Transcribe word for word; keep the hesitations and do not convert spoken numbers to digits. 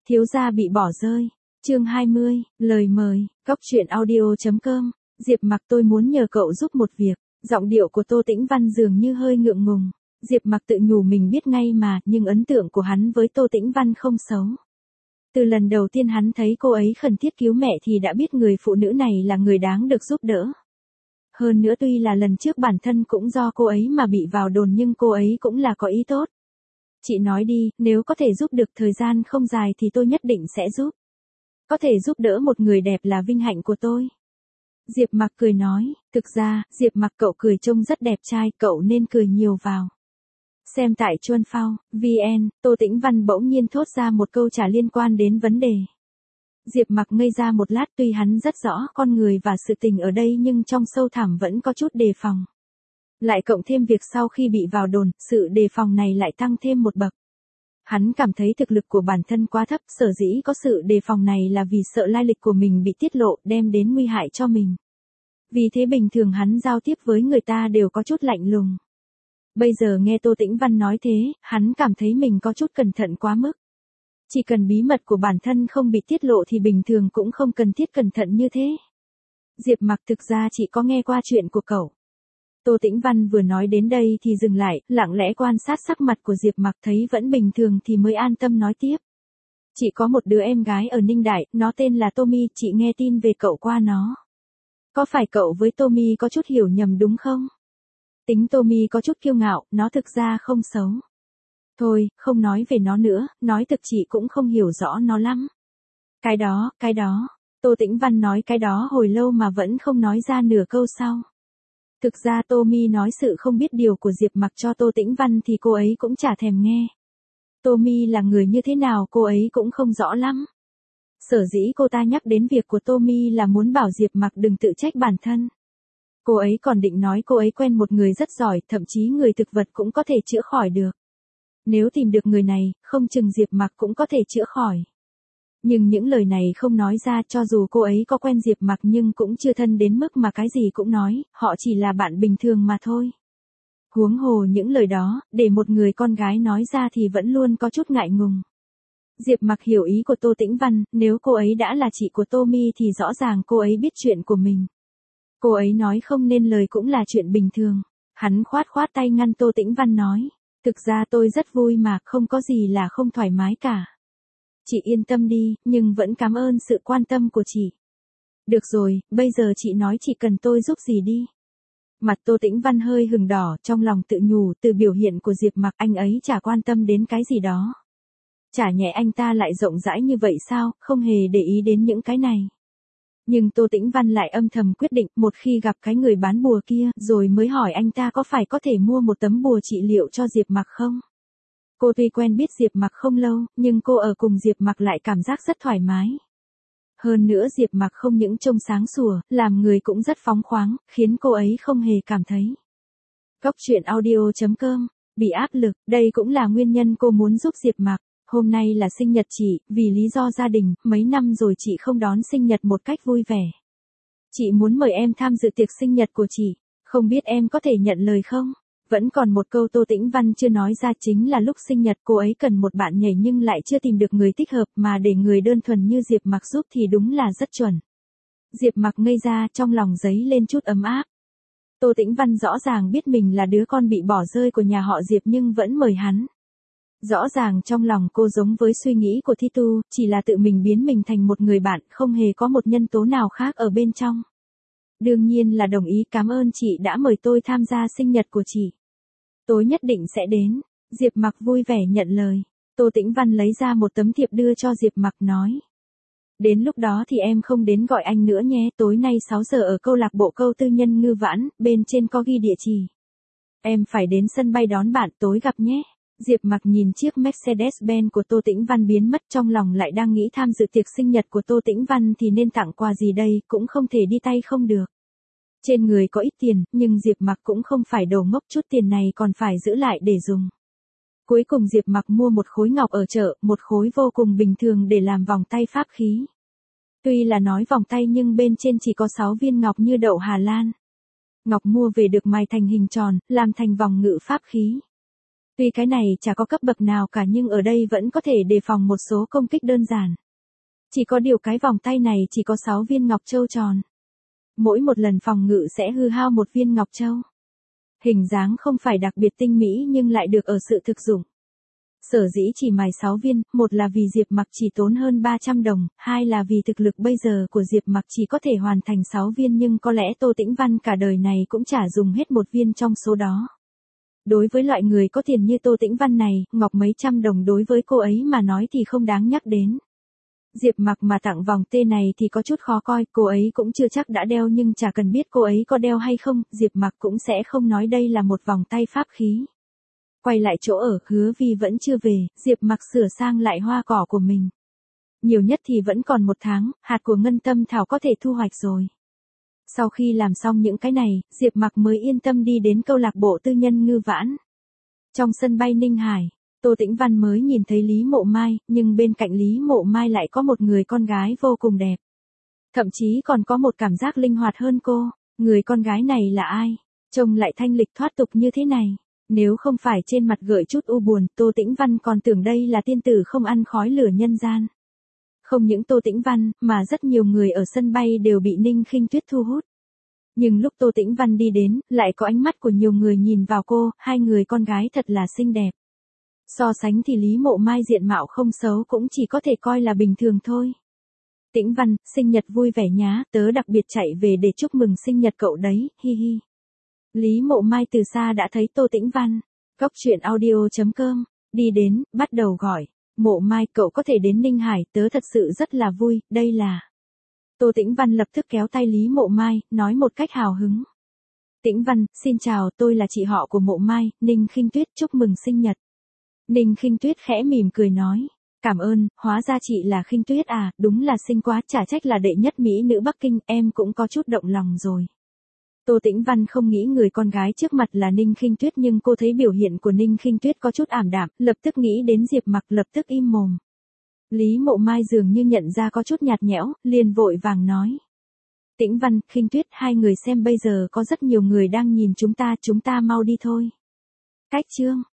Thiếu gia bị bỏ rơi. Chương hai mươi, lời mời, Cóc truyện audio chấm com. Diệp Mặc, tôi muốn nhờ cậu giúp một việc. Giọng điệu của Tô Tĩnh Văn dường như hơi ngượng ngùng. Diệp Mặc tự nhủ mình biết ngay mà, nhưng ấn tượng của hắn với Tô Tĩnh Văn không xấu. Từ lần đầu tiên hắn thấy cô ấy khẩn thiết cứu mẹ thì đã biết người phụ nữ này là người đáng được giúp đỡ. Hơn nữa tuy là lần trước bản thân cũng do cô ấy mà bị vào đồn nhưng cô ấy cũng là có ý tốt. Chị nói đi, nếu có thể giúp được thời gian không dài thì tôi nhất định sẽ giúp. Có thể giúp đỡ một người đẹp là vinh hạnh của tôi. Diệp Mặc cười nói, thực ra, Diệp Mặc cậu cười trông rất đẹp trai, cậu nên cười nhiều vào. Xem tại Chuân Phao, vn, Tô Tĩnh Văn bỗng nhiên thốt ra một câu trả liên quan đến vấn đề. Diệp Mặc ngây ra một lát, tuy hắn rất rõ con người và sự tình ở đây nhưng trong sâu thẳm vẫn có chút đề phòng. Lại cộng thêm việc sau khi bị vào đồn, sự đề phòng này lại tăng thêm một bậc. Hắn cảm thấy thực lực của bản thân quá thấp, sở dĩ có sự đề phòng này là vì sợ lai lịch của mình bị tiết lộ, đem đến nguy hại cho mình. Vì thế bình thường hắn giao tiếp với người ta đều có chút lạnh lùng. Bây giờ nghe Tô Tĩnh Văn nói thế, hắn cảm thấy mình có chút cẩn thận quá mức. Chỉ cần bí mật của bản thân không bị tiết lộ thì bình thường cũng không cần thiết cẩn thận như thế. Diệp Mặc, thực ra chị có nghe qua chuyện của cậu. Tô Tĩnh Văn vừa nói đến đây thì dừng lại, lặng lẽ quan sát sắc mặt của Diệp Mặc, thấy vẫn bình thường thì mới an tâm nói tiếp. Chị có một đứa em gái ở Ninh Đại, nó tên là Tommy, chị nghe tin về cậu qua nó. Có phải cậu với Tommy có chút hiểu nhầm đúng không? Tính Tommy có chút kiêu ngạo, nó thực ra không xấu. Thôi, không nói về nó nữa, nói thực chị cũng không hiểu rõ nó lắm. Cái đó, cái đó, Tô Tĩnh Văn nói cái đó hồi lâu mà vẫn không nói ra nửa câu sau. Thực ra Tommy nói sự không biết điều của Diệp Mặc cho Tô Tĩnh Văn thì cô ấy cũng chả thèm nghe. Tommy là người như thế nào cô ấy cũng không rõ lắm. Sở dĩ cô ta nhắc đến việc của Tommy là muốn bảo Diệp Mặc đừng tự trách bản thân. Cô ấy còn định nói cô ấy quen một người rất giỏi, thậm chí người thực vật cũng có thể chữa khỏi được. Nếu tìm được người này, không chừng Diệp Mặc cũng có thể chữa khỏi. Nhưng những lời này không nói ra, cho dù cô ấy có quen Diệp Mặc nhưng cũng chưa thân đến mức mà cái gì cũng nói, họ chỉ là bạn bình thường mà thôi. Huống hồ những lời đó, để một người con gái nói ra thì vẫn luôn có chút ngại ngùng. Diệp Mặc hiểu ý của Tô Tĩnh Văn, nếu cô ấy đã là chị của Tommy thì rõ ràng cô ấy biết chuyện của mình. Cô ấy nói không nên lời cũng là chuyện bình thường. Hắn khoát khoát tay ngăn Tô Tĩnh Văn nói, thực ra tôi rất vui mà, không có gì là không thoải mái cả. Chị yên tâm đi, nhưng vẫn cảm ơn sự quan tâm của chị. Được rồi, bây giờ chị nói chị cần tôi giúp gì đi. Mặt Tô Tĩnh Văn hơi hừng đỏ, trong lòng tự nhủ, từ biểu hiện của Diệp Mặc anh ấy chả quan tâm đến cái gì đó. Chả nhẽ anh ta lại rộng rãi như vậy sao, không hề để ý đến những cái này. Nhưng Tô Tĩnh Văn lại âm thầm quyết định, một khi gặp cái người bán bùa kia, rồi mới hỏi anh ta có phải có thể mua một tấm bùa trị liệu cho Diệp Mặc không. Cô tuy quen biết Diệp Mặc không lâu, nhưng cô ở cùng Diệp Mặc lại cảm giác rất thoải mái. Hơn nữa Diệp Mặc không những trông sáng sủa, làm người cũng rất phóng khoáng, khiến cô ấy không hề cảm thấy. Cóc truyện audio chấm com, bị áp lực, đây cũng là nguyên nhân cô muốn giúp Diệp Mặc. Hôm nay là sinh nhật chị, vì lý do gia đình, mấy năm rồi chị không đón sinh nhật một cách vui vẻ. Chị muốn mời em tham dự tiệc sinh nhật của chị, không biết em có thể nhận lời không? Vẫn còn một câu Tô Tĩnh Văn chưa nói ra, chính là lúc sinh nhật cô ấy cần một bạn nhảy nhưng lại chưa tìm được người thích hợp, mà để người đơn thuần như Diệp Mặc giúp thì đúng là rất chuẩn. Diệp Mặc ngây ra, trong lòng dấy lên chút ấm áp. Tô Tĩnh Văn rõ ràng biết mình là đứa con bị bỏ rơi của nhà họ Diệp nhưng vẫn mời hắn. Rõ ràng trong lòng cô giống với suy nghĩ của Thi Tu, chỉ là tự mình biến mình thành một người bạn, không hề có một nhân tố nào khác ở bên trong. Đương nhiên là đồng ý, cảm ơn chị đã mời tôi tham gia sinh nhật của chị. Tôi nhất định sẽ đến. Diệp Mặc vui vẻ nhận lời. Tô Tĩnh Văn lấy ra một tấm thiệp đưa cho Diệp Mặc nói. Đến lúc đó thì em không đến gọi anh nữa nhé, tối nay sáu giờ ở câu lạc bộ câu tư nhân Ngư Vãn, bên trên có ghi địa chỉ. Em phải đến sân bay đón bạn, tối gặp nhé. Diệp Mặc nhìn chiếc Mercedes-Benz của Tô Tĩnh Văn biến mất, trong lòng lại đang nghĩ tham dự tiệc sinh nhật của Tô Tĩnh Văn thì nên tặng quà gì đây, cũng không thể đi tay không được. Trên người có ít tiền, nhưng Diệp Mặc cũng không phải đồ ngốc, chút tiền này còn phải giữ lại để dùng. Cuối cùng Diệp Mặc mua một khối ngọc ở chợ, một khối vô cùng bình thường để làm vòng tay pháp khí. Tuy là nói vòng tay nhưng bên trên chỉ có sáu viên ngọc như đậu Hà Lan. Ngọc mua về được mài thành hình tròn, làm thành vòng ngự pháp khí. Tuy cái này chả có cấp bậc nào cả nhưng ở đây vẫn có thể đề phòng một số công kích đơn giản. Chỉ có điều cái vòng tay này chỉ có sáu viên ngọc châu tròn. Mỗi một lần phòng ngự sẽ hư hao một viên ngọc châu. Hình dáng không phải đặc biệt tinh mỹ nhưng lại được ở sự thực dụng. Sở dĩ chỉ mài sáu viên, một là vì Diệp Mặc chỉ tốn hơn ba trăm đồng, hai là vì thực lực bây giờ của Diệp Mặc chỉ có thể hoàn thành sáu viên nhưng có lẽ Tô Tĩnh Văn cả đời này cũng chả dùng hết một viên trong số đó. Đối với loại người có tiền như Tô Tĩnh Văn này, ngọc mấy trăm đồng đối với cô ấy mà nói thì không đáng nhắc đến. Diệp Mặc mà tặng vòng tê này thì có chút khó coi, cô ấy cũng chưa chắc đã đeo nhưng chả cần biết cô ấy có đeo hay không, Diệp Mặc cũng sẽ không nói đây là một vòng tay pháp khí. Quay lại chỗ ở, Hứa Vi vẫn chưa về, Diệp Mặc sửa sang lại hoa cỏ của mình. Nhiều nhất thì vẫn còn một tháng, hạt của ngân tâm thảo có thể thu hoạch rồi. Sau khi làm xong những cái này, Diệp Mặc mới yên tâm đi đến câu lạc bộ tư nhân Ngư Vãn. Trong sân bay Ninh Hải, Tô Tĩnh Văn mới nhìn thấy Lý Mộ Mai, nhưng bên cạnh Lý Mộ Mai lại có một người con gái vô cùng đẹp. Thậm chí còn có một cảm giác linh hoạt hơn cô, người con gái này là ai? Trông lại thanh lịch thoát tục như thế này. Nếu không phải trên mặt gợi chút u buồn, Tô Tĩnh Văn còn tưởng đây là tiên tử không ăn khói lửa nhân gian. Không những Tô Tĩnh Văn, mà rất nhiều người ở sân bay đều bị Ninh Khinh Tuyết thu hút. Nhưng lúc Tô Tĩnh Văn đi đến, lại có ánh mắt của nhiều người nhìn vào cô, hai người con gái thật là xinh đẹp. So sánh thì Lý Mộ Mai diện mạo không xấu cũng chỉ có thể coi là bình thường thôi. Tĩnh Văn, sinh nhật vui vẻ nhá, tớ đặc biệt chạy về để chúc mừng sinh nhật cậu đấy, hi hi. Lý Mộ Mai từ xa đã thấy Tô Tĩnh Văn. Cốc truyện audio chấm com, đi đến, bắt đầu gọi. Mộ Mai, cậu có thể đến Ninh Hải, tớ thật sự rất là vui, đây là. Tô Tĩnh Văn lập tức kéo tay Lý Mộ Mai, nói một cách hào hứng. Tĩnh Văn, xin chào, tôi là chị họ của Mộ Mai, Ninh Khinh Tuyết, chúc mừng sinh nhật. Ninh Khinh Tuyết khẽ mỉm cười nói. Cảm ơn, hóa ra chị là Khinh Tuyết à, đúng là xinh quá, chả trách là đệ nhất mỹ nữ Bắc Kinh, em cũng có chút động lòng rồi. Tô Tĩnh Văn không nghĩ người con gái trước mặt là Ninh Khinh Tuyết nhưng cô thấy biểu hiện của Ninh Khinh Tuyết có chút ảm đạm, lập tức nghĩ đến Diệp Mặc, lập tức im mồm. Lý Mộ Mai dường như nhận ra có chút nhạt nhẽo, liền vội vàng nói. Tĩnh Văn, Khinh Tuyết, hai người xem bây giờ có rất nhiều người đang nhìn chúng ta, chúng ta mau đi thôi. Cách chương.